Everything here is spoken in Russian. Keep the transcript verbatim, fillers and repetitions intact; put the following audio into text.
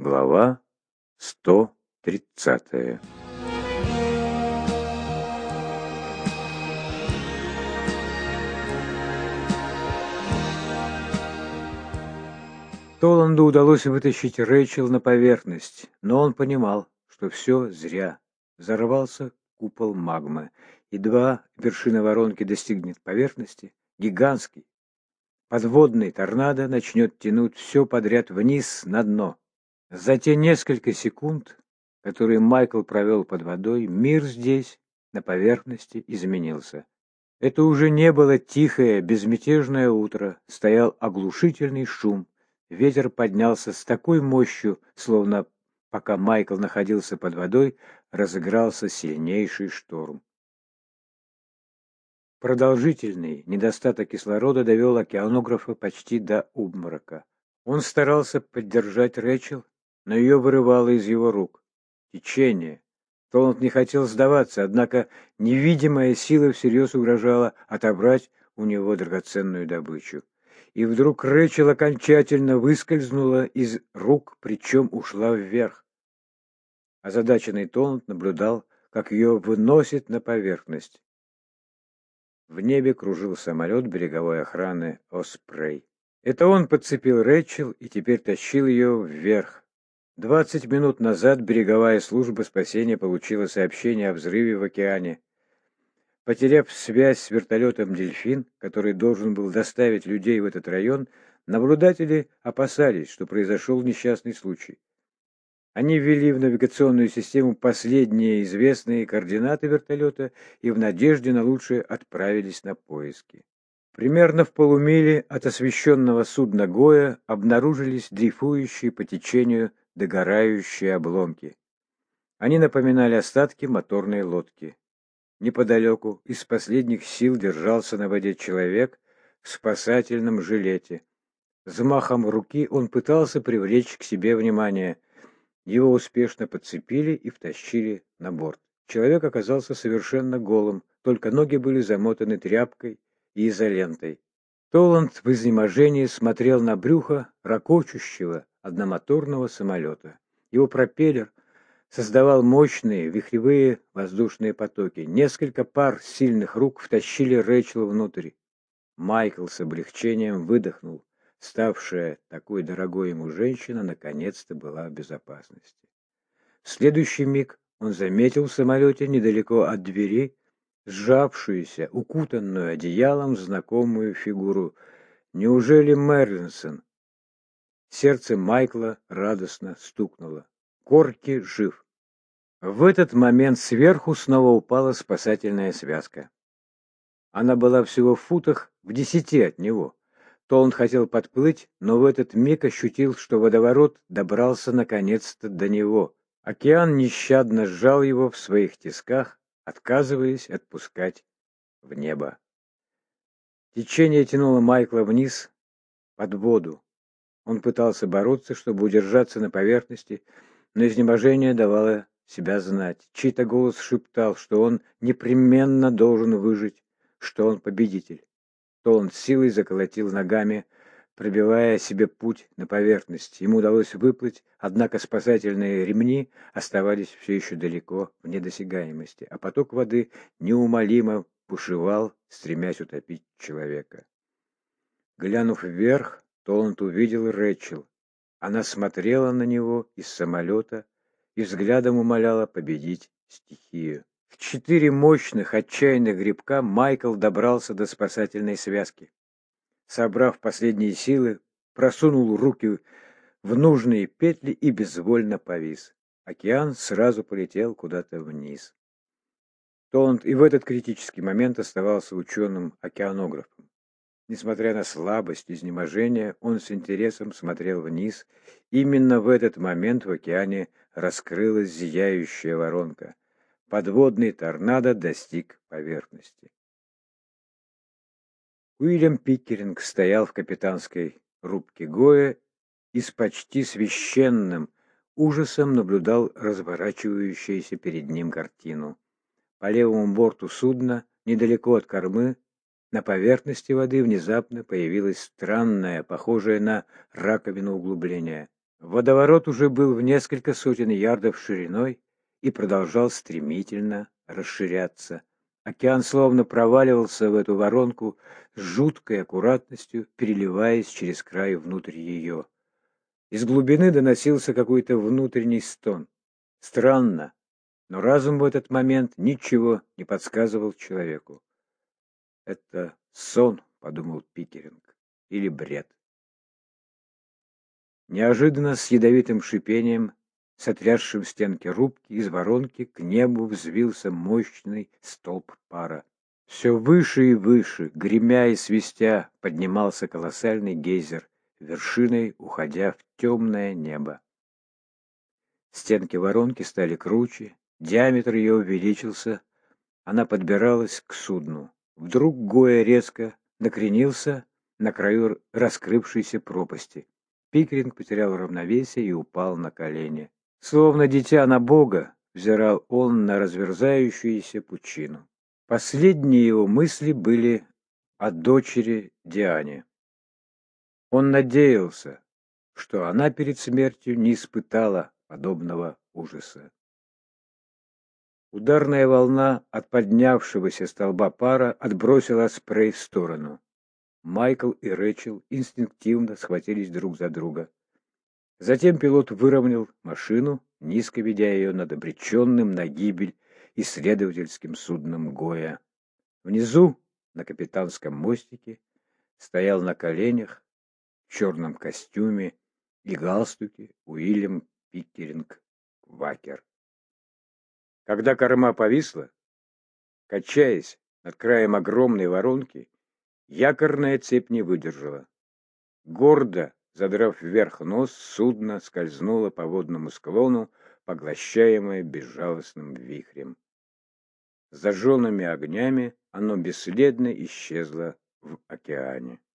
Глава сто тридцатая. Толланду удалось вытащить Рэйчел на поверхность, но он понимал, что все зря. Взорвался купол магмы. Едва вершина воронки достигнет поверхности, гигантский подводный торнадо начнет тянуть все подряд вниз на дно. За те несколько секунд, которые Майкл провел под водой, мир здесь, на поверхности, изменился. Это уже не было тихое, безмятежное утро, стоял оглушительный шум. Ветер поднялся с такой мощью, словно, пока Майкл находился под водой, разыгрался сильнейший шторм. Продолжительный недостаток кислорода довел океанографа почти до обморока. Он старался поддержать Рэйчел, но ее вырывало из его рук. Течение. Толланд не хотел сдаваться, однако невидимая сила всерьез угрожала отобрать у него драгоценную добычу. И вдруг Рэйчел окончательно выскользнула из рук, причем ушла вверх. Озадаченный Толланд наблюдал, как ее выносит на поверхность. В небе кружил самолет береговой охраны «Оспрей». Это он подцепил Рэйчел и теперь тащил ее вверх. Двадцать минут назад береговая служба спасения получила сообщение о взрыве в океане. Потеряв связь с вертолетом «Дельфин», который должен был доставить людей в этот район, наблюдатели опасались, что произошел несчастный случай. Они ввели в навигационную систему последние известные координаты вертолета и в надежде на лучшее отправились на поиски. Примерно в полумиле от освещенного судна Гоя обнаружились дрейфующие по течению догорающие обломки. Они напоминали остатки моторной лодки. Неподалеку из последних сил держался на воде человек в спасательном жилете. Взмахом руки он пытался привлечь к себе внимание. Его успешно подцепили и втащили на борт. Человек оказался совершенно голым, только ноги были замотаны тряпкой и изолентой. Толланд в изнеможении смотрел на брюхо ракочущего одномоторного самолета. Его пропеллер создавал мощные вихревые воздушные потоки. Несколько пар сильных рук втащили Рэйчел внутрь. Майкл с облегчением выдохнул. Ставшая такой дорогой ему женщина наконец-то была в безопасности. В следующий миг он заметил в самолете недалеко от двери сжавшуюся, укутанную одеялом знакомую фигуру. Неужели Мерлинсон? Сердце Майкла радостно стукнуло. Корки жив. В этот момент сверху снова упала спасательная связка. Она была всего в футах в десяти от него. Толланд хотел подплыть, но в этот миг ощутил, что водоворот добрался наконец-то до него. Океан нещадно сжал его в своих тисках, отказываясь отпускать в небо. Течение тянуло Майкла вниз, под воду. Он пытался бороться, чтобы удержаться на поверхности, но изнеможение давало себя знать. Чей-то голос шептал, что он непременно должен выжить, что он победитель. Толланд силой заколотил ногами, пробивая себе путь на поверхность. Ему удалось выплыть, однако спасательные ремни оставались все еще далеко в недосягаемости, а поток воды неумолимо бушевал, стремясь утопить человека. Глянув вверх, Толланд увидел Рэйчел. Она смотрела на него из самолета и взглядом умоляла победить стихию. В четыре мощных, отчаянных гребка Майкл добрался до спасательной связки. Собрав последние силы, просунул руки в нужные петли и безвольно повис. Океан сразу полетел куда-то вниз. Толланд и в этот критический момент оставался ученым-океанографом. Несмотря на слабость и изнеможение, он с интересом смотрел вниз. Именно в этот момент в океане раскрылась зияющая воронка. Подводный торнадо достиг поверхности. Уильям Пиккеринг стоял в капитанской рубке Гоя и с почти священным ужасом наблюдал разворачивающуюся перед ним картину. По левому борту судна, недалеко от кормы, на поверхности воды внезапно появилось странное, похожее на раковину углубление. Водоворот уже был в несколько сотен ярдов шириной и продолжал стремительно расширяться. Океан словно проваливался в эту воронку с жуткой аккуратностью, переливаясь через край внутрь ее. Из глубины доносился какой-то внутренний стон. Странно, но разум в этот момент ничего не подсказывал человеку. «Это сон», — подумал Пикеринг, — «или бред». Неожиданно с ядовитым шипением, сотрясшим стенки рубки, из воронки к небу взвился мощный столб пара. Все выше и выше, гремя и свистя, поднимался колоссальный гейзер, вершиной уходя в темное небо. Стенки воронки стали круче, диаметр ее увеличился, она подбиралась к судну. Вдруг Гоя резко накренился на краю раскрывшейся пропасти. Пикеринг потерял равновесие и упал на колени. Словно дитя на Бога, взирал он на разверзающуюся пучину. Последние его мысли были о дочери Диане. Он надеялся, что она перед смертью не испытала подобного ужаса. Ударная волна от поднявшегося столба пара отбросила спрей в сторону. Майкл и Рэчел инстинктивно схватились друг за друга. Затем пилот выровнял машину, низко ведя ее над обреченным на гибель исследовательским судном Гоя. Внизу, на капитанском мостике, стоял на коленях в черном костюме и галстуке Уильям Пикеринг Квакер. Когда корма повисла, качаясь над краем огромной воронки, якорная цепь не выдержала. Гордо задрав вверх нос, судно скользнуло по водному склону, поглощаемое безжалостным вихрем. С зажженными огнями оно бесследно исчезло в океане.